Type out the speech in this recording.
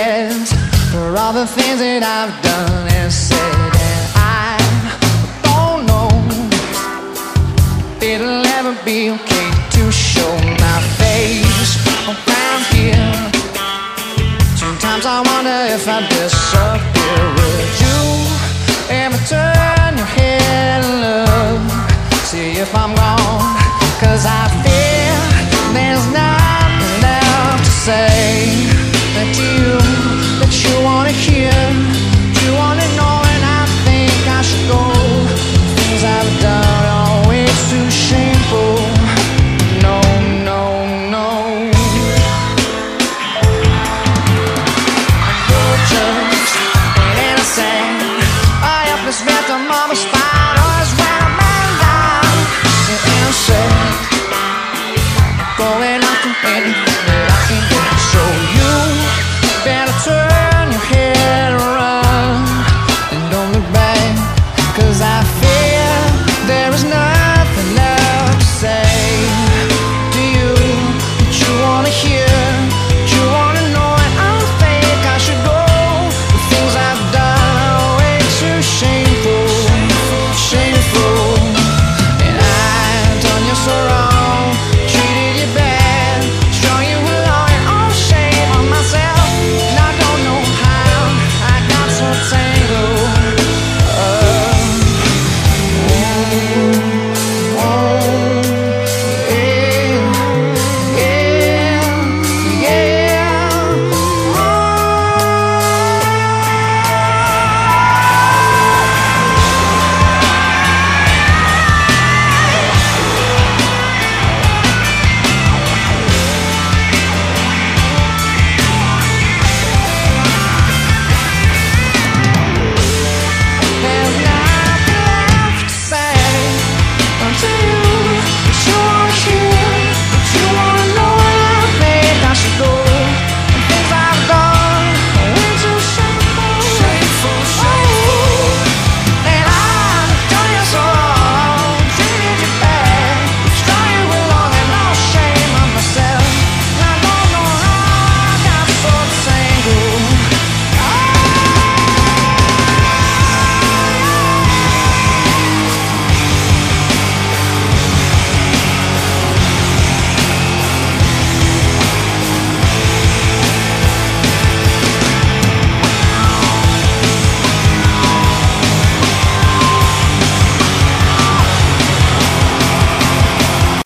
regrets for all the things that I've done and said. And I don't know if it'll ever be okay to show my face around here. Sometimes I wonder if I disappear. Would you ever turn your head and look, see if I'm gone? 'Cause I fear there's nothing left to say that you wanna hear, you wanna know, and I think I should go. Things I've done are always too shameful. No, no, no. You're just an innocent, a helpless victim of a spider's web, and I'm an innocent, going after anything that I can get. So you better turn